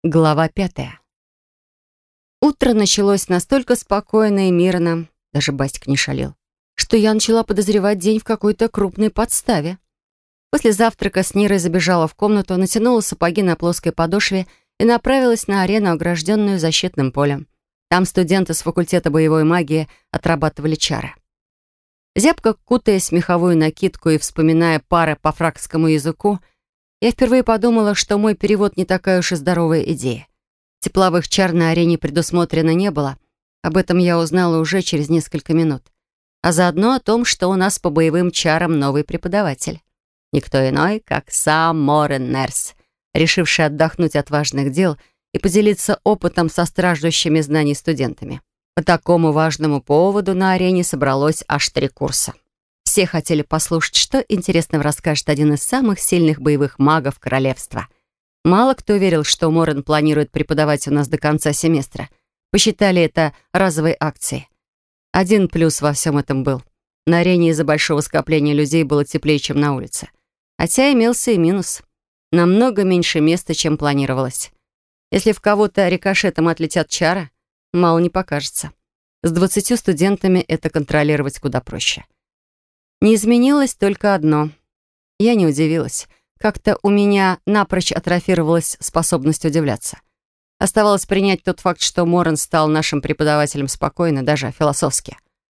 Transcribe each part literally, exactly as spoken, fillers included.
Глава пятая. Утро началось настолько спокойно и мирно, даже Бастик не шалил, что я начала подозревать день в какой-то крупной подставе. После завтрака с Нирой забежала в комнату, натянула сапоги на плоской подошве и направилась на арену, огражденную защитным полем. Там студенты с факультета боевой магии отрабатывали чары. Зябко кутаясь в меховую накидку и вспоминая пары по фракскому языку, я впервые подумала, что мой перевод не такая уж и здоровая идея. Тепловых чар на арене предусмотрено не было. Об этом я узнала уже через несколько минут. А заодно о том, что у нас по боевым чарам новый преподаватель. Никто иной, как сам Морен Нерс, решивший отдохнуть от важных дел и поделиться опытом со страждущими знаний студентами. По такому важному поводу на арене собралось аж три курса. Все хотели послушать, что интересного расскажет один из самых сильных боевых магов королевства. Мало кто верил, что Морен планирует преподавать у нас до конца семестра. Посчитали это разовой акцией. Один плюс во всем этом был. На арене из-за большого скопления людей было теплее, чем на улице. Хотя имелся и минус. Намного меньше места, чем планировалось. Если в кого-то рикошетом отлетят чары, мало не покажется. С двадцатью студентами это контролировать куда проще. Не изменилось только одно. Я не удивилась. Как-то у меня напрочь атрофировалась способность удивляться. Оставалось принять тот факт, что Морен стал нашим преподавателем спокойно, даже философски.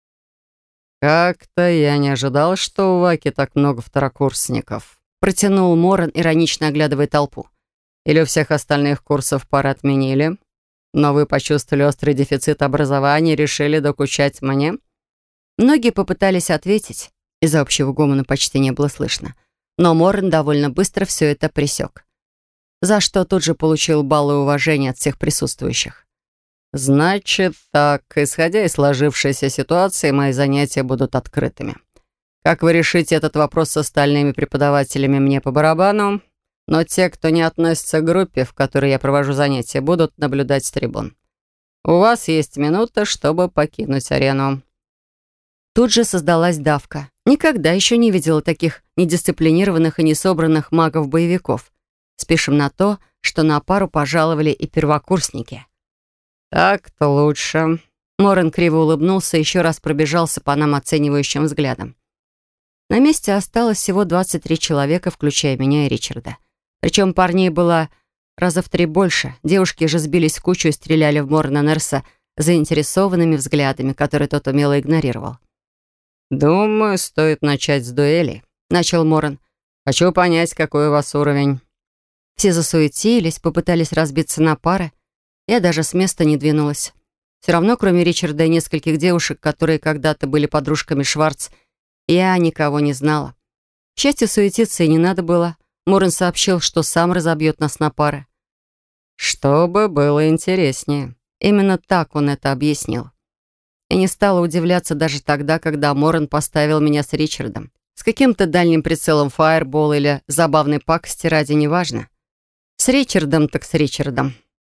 «Как-то я не ожидал, что у Ваки так много второкурсников», протянул Морен, иронично оглядывая толпу. «Или у всех остальных курсов пары отменили, но вы почувствовали острый дефицит образования и решили докучать мне?» Многие попытались ответить. Из-за общего гомона почти не было слышно. Но Морен довольно быстро все это пресек. За что тут же получил баллы уважения от всех присутствующих. «Значит так, исходя из сложившейся ситуации, мои занятия будут открытыми. Как вы решите этот вопрос с остальными преподавателями, мне по барабану, но те, кто не относится к группе, в которой я провожу занятия, будут наблюдать с трибун. У вас есть минута, чтобы покинуть арену». Тут же создалась давка. Никогда еще не видела таких недисциплинированных и несобранных магов-боевиков. Спешим на то, что на пару пожаловали и первокурсники. «Так-то лучше». Морен криво улыбнулся и еще раз пробежался по нам оценивающим взглядом. На месте осталось всего двадцать три человека, включая меня и Ричарда. Причем парней было раза в три больше. Девушки же сбились в кучу и стреляли в Морена Нерса заинтересованными взглядами, которые тот умело игнорировал. «Думаю, стоит начать с дуэли», — начал Морен. «Хочу понять, какой у вас уровень». Все засуетились, попытались разбиться на пары. Я даже с места не двинулась. Все равно, кроме Ричарда и нескольких девушек, которые когда-то были подружками Шварц, я никого не знала. К счастью, суетиться и не надо было. Морен сообщил, что сам разобьет нас на пары. «Чтобы было интереснее». Именно так он это объяснил. Я не стала удивляться даже тогда, когда Морен поставил меня с Ричардом. С каким-то дальним прицелом фаербол или забавной пакости ради, неважно. С Ричардом так с Ричардом.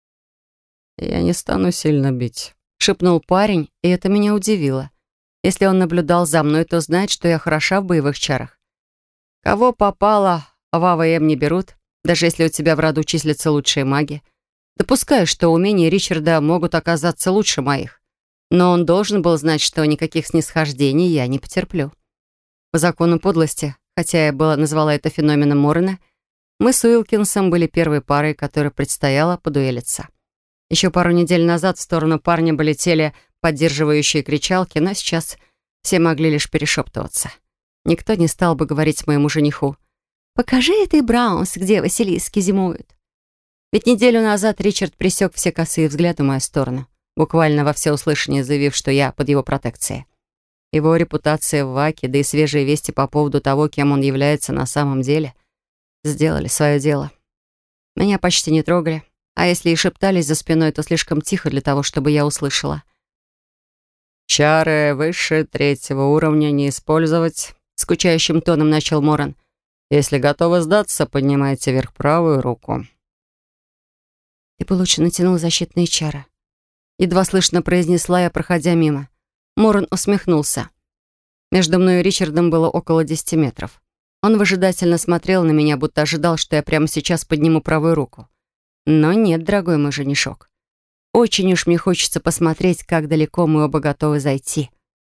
«Я не стану сильно бить», — шепнул парень, и это меня удивило. Если он наблюдал за мной, то знает, что я хороша в боевых чарах. Кого попало, в А В М не берут, даже если у тебя в роду числятся лучшие маги. Допускаю, что умения Ричарда могут оказаться лучше моих. Но он должен был знать, что никаких снисхождений я не потерплю. По закону подлости, хотя я была назвала это феноменом Морена, мы с Уилкинсом были первой парой, которой предстояло подуэлиться. Еще пару недель назад в сторону парня бы летели поддерживающие кричалки, но сейчас все могли лишь перешептываться. Никто не стал бы говорить моему жениху: «Покажи этой Браунс, где Василиски зимуют». Ведь неделю назад Ричард пресек все косые взгляды в мою сторону, буквально во всеуслышание заявив, что я под его протекцией. Его репутация в Ваке, да и свежие вести по поводу того, кем он является на самом деле, сделали свое дело. Меня почти не трогали, а если и шептались за спиной, то слишком тихо для того, чтобы я услышала. «Чары выше третьего уровня не использовать», — скучающим тоном начал Морен. «Если готовы сдаться, поднимайте вверх правую руку». «Ты бы лучше натянул защитные чары», — едва слышно произнесла я, проходя мимо. Морен усмехнулся. Между мной и Ричардом было около десяти метров. Он выжидательно смотрел на меня, будто ожидал, что я прямо сейчас подниму правую руку. Но нет, дорогой мой женишок. Очень уж мне хочется посмотреть, как далеко мы оба готовы зайти.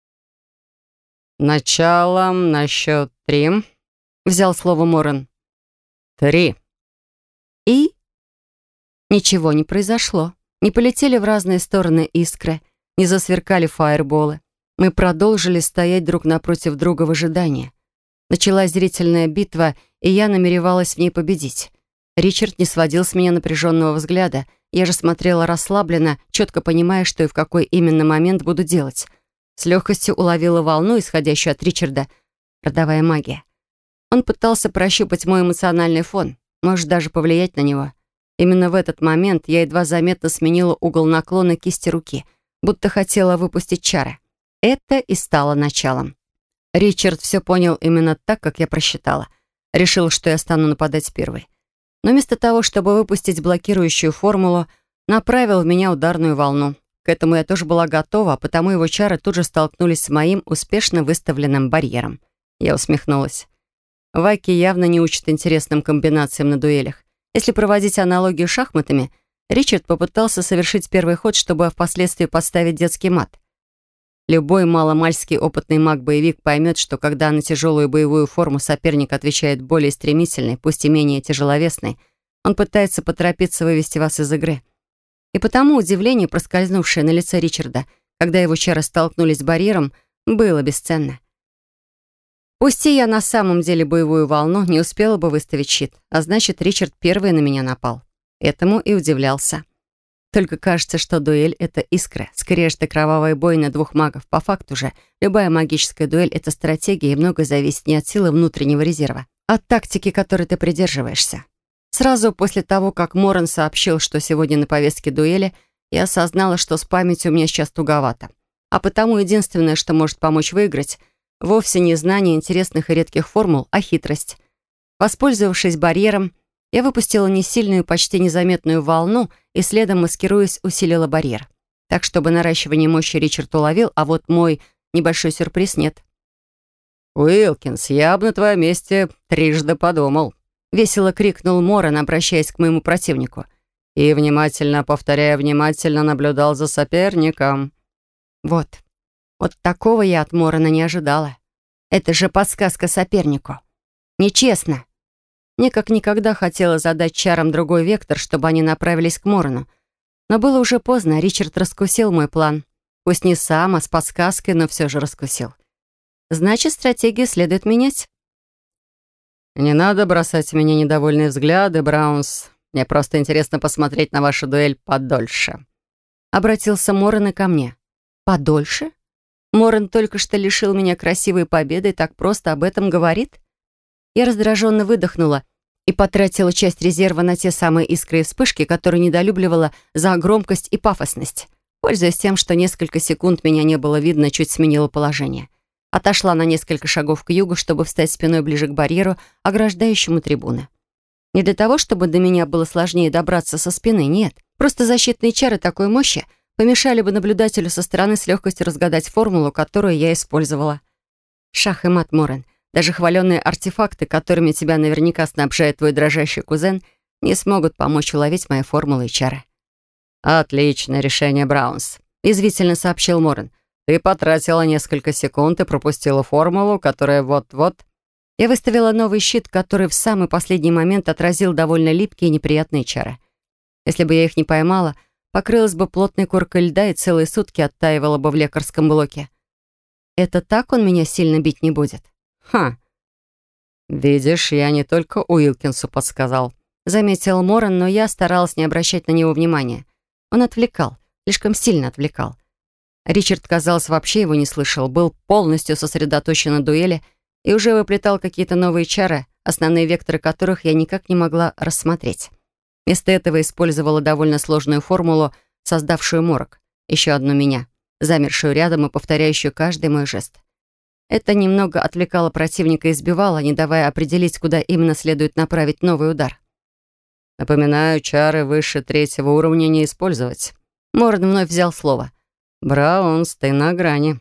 «Началом на счет три», — взял слово Моран. «Три». И ничего не произошло. Не полетели в разные стороны искры, не засверкали фаерболы. Мы продолжили стоять друг напротив друга в ожидании. Началась зрительная битва, и я намеревалась в ней победить. Ричард не сводил с меня напряженного взгляда. Я же смотрела расслабленно, четко понимая, что и в какой именно момент буду делать. С легкостью уловила волну, исходящую от Ричарда. Родовая магия. Он пытался прощупать мой эмоциональный фон, может, даже повлиять на него. Именно в этот момент я едва заметно сменила угол наклона кисти руки, будто хотела выпустить чары. Это и стало началом. Ричард все понял именно так, как я просчитала. Решил, что я стану нападать первой. Но вместо того, чтобы выпустить блокирующую формулу, направил в меня ударную волну. К этому я тоже была готова, а потому его чары тут же столкнулись с моим успешно выставленным барьером. Я усмехнулась. Ваки явно не учат интересным комбинациям на дуэлях. Если проводить аналогию с шахматами, Ричард попытался совершить первый ход, чтобы впоследствии подставить детский мат. Любой маломальский опытный маг-боевик поймет, что когда на тяжелую боевую форму соперник отвечает более стремительной, пусть и менее тяжеловесной, он пытается поторопиться вывести вас из игры. И потому удивление, проскользнувшее на лице Ричарда, когда его чары столкнулись с барьером, было бесценно. Пусти я на самом деле боевую волну, не успела бы выставить щит, а значит, Ричард первый на меня напал. Этому и удивлялся. Только кажется, что дуэль — это искра, скорее что кровавая бойня двух магов. По факту же, любая магическая дуэль — это стратегия, и многое зависит не от силы внутреннего резерва, а от тактики, которой ты придерживаешься. Сразу после того, как Моран сообщил, что сегодня на повестке дуэли, я осознала, что с памятью у меня сейчас туговато. А потому единственное, что может помочь выиграть, вовсе не знание интересных и редких формул, а хитрость. Воспользовавшись барьером, я выпустила несильную, почти незаметную волну и следом, маскируясь, усилила барьер. Так, чтобы наращивание мощи Ричард уловил, а вот мой небольшой сюрприз нет. «Уилкинс, я бы на твоем месте трижды подумал», — весело крикнул Моран, обращаясь к моему противнику. «И внимательно, повторяя, внимательно наблюдал за соперником». Вот. Вот такого я от Морана не ожидала. Это же подсказка сопернику. Нечестно. Мне как никогда хотела задать чарам другой вектор, чтобы они направились к Морану. Но было уже поздно, Ричард раскусил мой план. Пусть не сам, а с подсказкой, но все же раскусил. Значит, стратегию следует менять. «Не надо бросать в меня недовольные взгляды, Браунс. Мне просто интересно посмотреть на вашу дуэль подольше». Обратился Моран и ко мне. «Подольше? Моран только что лишил меня красивой победы и так просто об этом говорит?» Я раздраженно выдохнула и потратила часть резерва на те самые искры и вспышки, которые недолюбливала за громкость и пафосность. Пользуясь тем, что несколько секунд меня не было видно, чуть сменила положение. Отошла на несколько шагов к югу, чтобы встать спиной ближе к барьеру, ограждающему трибуны. Не для того, чтобы до меня было сложнее добраться со спины, нет. Просто защитные чары такой мощи помешали бы наблюдателю со стороны с легкостью разгадать формулу, которую я использовала. Шах и мат, Моран. Даже хваленные артефакты, которыми тебя наверняка снабжает твой дрожащий кузен, не смогут помочь уловить мои формулы и чары. «Отличное решение, Браунс», — язвительно сообщил Моран. «Ты потратила несколько секунд и пропустила формулу, которая вот-вот...» Я выставила новый щит, который в самый последний момент отразил довольно липкие и неприятные чары. Если бы я их не поймала, покрылась бы плотной коркой льда и целые сутки оттаивала бы в лекарском блоке. Это так он меня сильно бить не будет? «Ха! Видишь, я не только Уилкинсу подсказал», — заметил Моран, но я старалась не обращать на него внимания. Он отвлекал, слишком сильно отвлекал. Ричард, казалось, вообще его не слышал, был полностью сосредоточен на дуэли и уже выплетал какие-то новые чары, основные векторы которых я никак не могла рассмотреть. Вместо этого использовала довольно сложную формулу, создавшую морок, еще одну меня, замершую рядом и повторяющую каждый мой жест. Это немного отвлекало противника и сбивало, не давая определить, куда именно следует направить новый удар. «Напоминаю, чары выше третьего уровня не использовать». Моран вновь взял слово. «Браунс, ты на грани».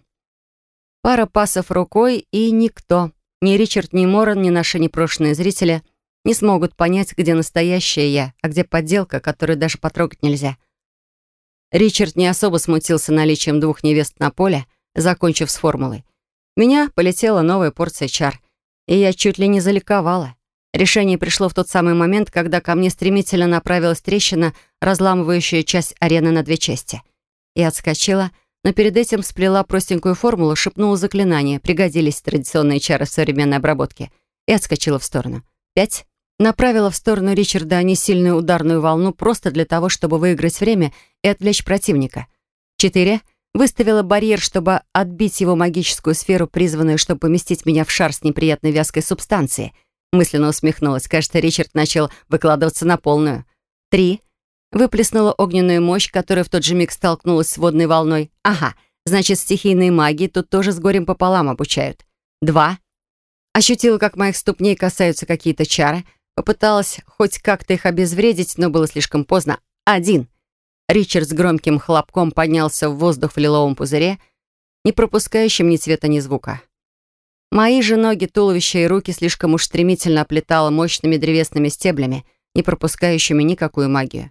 Пара пасов рукой, и никто, ни Ричард, ни Моран, ни наши непрошенные зрители, не смогут понять, где настоящая я, а где подделка, которую даже потрогать нельзя. Ричард не особо смутился наличием двух невест на поле, закончив с формулой. В меня полетела новая порция чар, и я чуть ли не заликовала. Решение пришло в тот самый момент, когда ко мне стремительно направилась трещина, разламывающая часть арены на две части. Я отскочила, но перед этим сплела простенькую формулу, шепнула заклинание, пригодились традиционные чары в современной обработке, и отскочила в сторону. Пять. Направила в сторону Ричарда несильную ударную волну просто для того, чтобы выиграть время и отвлечь противника. Четыре. Выставила барьер, чтобы отбить его магическую сферу, призванную, чтобы поместить меня в шар с неприятной вязкой субстанцией. Мысленно усмехнулась. Кажется, Ричард начал выкладываться на полную. Три. Выплеснула огненную мощь, которая в тот же миг столкнулась с водной волной. Ага, значит, стихийные магии тут тоже с горем пополам обучают. Два. Ощутила, как моих ступней касаются какие-то чары. Попыталась хоть как-то их обезвредить, но было слишком поздно. Один. Ричард с громким хлопком поднялся в воздух в лиловом пузыре, не пропускающем ни цвета, ни звука. Мои же ноги, туловище и руки слишком уж стремительно оплетало мощными древесными стеблями, не пропускающими никакую магию.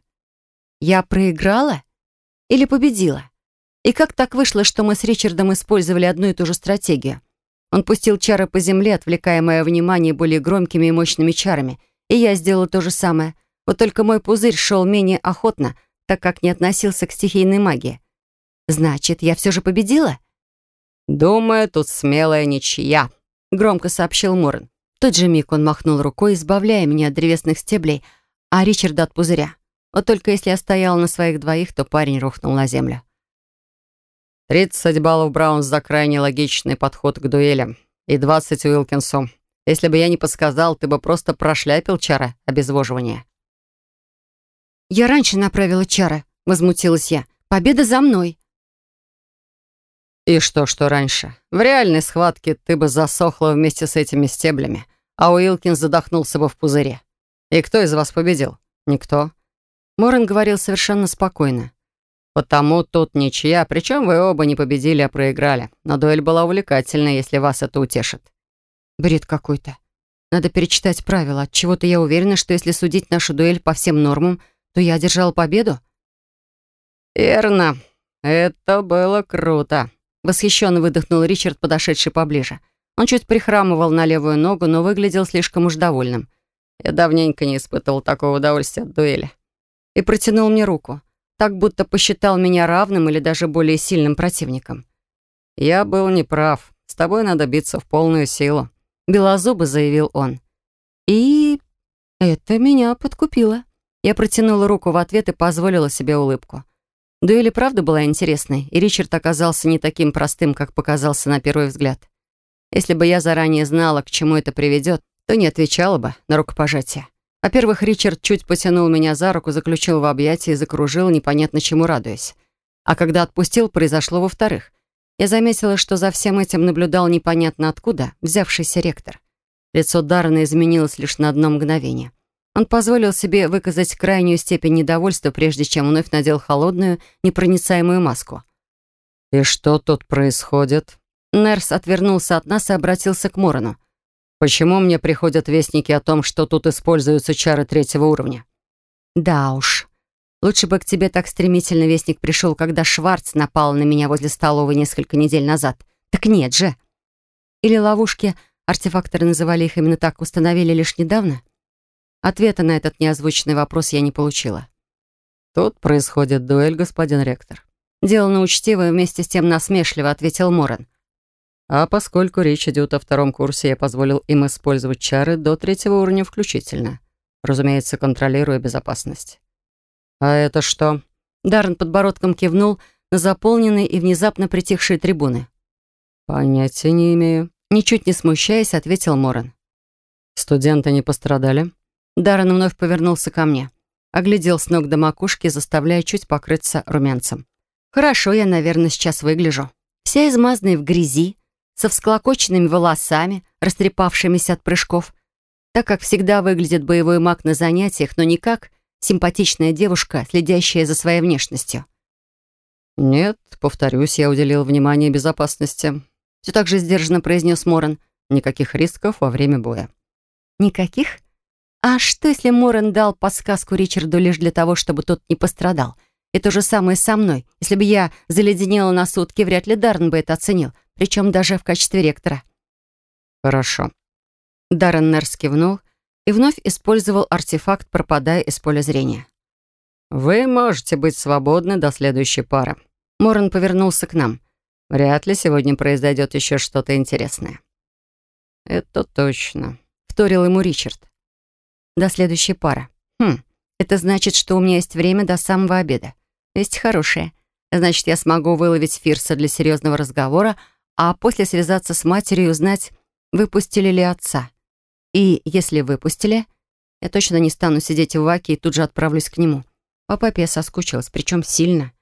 Я проиграла? Или победила? И как так вышло, что мы с Ричардом использовали одну и ту же стратегию? Он пустил чары по земле, отвлекая мое внимание более громкими и мощными чарами, и я сделала то же самое. Вот только мой пузырь шел менее охотно, так как не относился к стихийной магии. Значит, я все же победила? «Думаю, тут смелая ничья», — громко сообщил Моран. В тот же миг он махнул рукой, избавляя меня от древесных стеблей, а Ричарда от пузыря. Вот только если я стояла на своих двоих, то парень рухнул на землю. тридцать баллов Браунс за крайне логичный подход к дуэлям. И двадцать Уилкинсу. Если бы я не подсказал, ты бы просто прошляпил чары обезвоживания. «Я раньше направила чары», — возмутилась я. «Победа за мной». И что, что раньше? В реальной схватке ты бы засохла вместе с этими стеблями, а Уилкинс задохнулся бы в пузыре. И кто из вас победил? Никто. Моран говорил совершенно спокойно. Потому тут ничья, причем вы оба не победили, а проиграли. Но дуэль была увлекательной, если вас это утешит. Бред какой-то. Надо перечитать правила. Отчего-то я уверена, что если судить нашу дуэль по всем нормам, то я одержала победу. Верно. Это было круто. Восхищенно выдохнул Ричард, подошедший поближе. Он чуть прихрамывал на левую ногу, но выглядел слишком уж довольным. Я давненько не испытывал такого удовольствия от дуэли. И протянул мне руку, так будто посчитал меня равным или даже более сильным противником. «Я был неправ. С тобой надо биться в полную силу», — белозубо заявил он. И это меня подкупило. Я протянула руку в ответ и позволила себе улыбку. Дуэль и правда была интересной, и Ричард оказался не таким простым, как показался на первый взгляд. Если бы я заранее знала, к чему это приведет, то не отвечала бы на рукопожатие. Во-первых, Ричард чуть потянул меня за руку, заключил в объятия и закружил, непонятно чему радуясь. А когда отпустил, произошло во-вторых. Я заметила, что за всем этим наблюдал непонятно откуда взявшийся ректор. Лицо Даррена изменилось лишь на одно мгновение. Он позволил себе выказать крайнюю степень недовольства, прежде чем вновь надел холодную, непроницаемую маску. «И что тут происходит?» Нерс отвернулся от нас и обратился к Морану. «Почему мне приходят вестники о том, что тут используются чары третьего уровня?» «Да уж. Лучше бы к тебе так стремительно вестник пришел, когда Шварц напал на меня возле столовой несколько недель назад. Так нет же. Или ловушки, артефакторы называли их именно так, установили лишь недавно?» Ответа на этот неозвученный вопрос я не получила. «Тут происходит дуэль, господин ректор». Делано учтиво и вместе с тем насмешливо ответил Моран. «А поскольку речь идет о втором курсе, я позволил им использовать чары до третьего уровня включительно. Разумеется, контролируя безопасность». «А это что?» Даррен подбородком кивнул на заполненные и внезапно притихшие трибуны. «Понятия не имею». Ничуть не смущаясь, ответил Моран. «Студенты не пострадали?» Даррен вновь повернулся ко мне. Оглядел с ног до макушки, заставляя чуть покрыться румянцем. «Хорошо я, наверное, сейчас выгляжу. Вся измазанная в грязи, со всклокоченными волосами, растрепавшимися от прыжков. Так как всегда выглядит боевой маг на занятиях, но не как симпатичная девушка, следящая за своей внешностью». «Нет, повторюсь, я уделил внимание безопасности», — все так же сдержанно произнес Моран. «Никаких рисков во время боя». «Никаких? А что, если Морен дал подсказку Ричарду лишь для того, чтобы тот не пострадал? И то же самое со мной. Если бы я заледенела на сутки, вряд ли Даррен бы это оценил, причем даже в качестве ректора. Хорошо. Даррен Нерс кивнул и вновь использовал артефакт, пропадая из поля зрения. Вы можете быть свободны до следующей пары. Морен повернулся к нам. Вряд ли сегодня произойдет еще что-то интересное. Это точно, вторил ему Ричард. До следующей пары. Хм, это значит, что у меня есть время до самого обеда. Весть хорошая. Значит, я смогу выловить Фирса для серьезного разговора, а после связаться с матерью и узнать, выпустили ли отца. И если выпустили, я точно не стану сидеть в ваке и тут же отправлюсь к нему. По папе я соскучилась, причем сильно.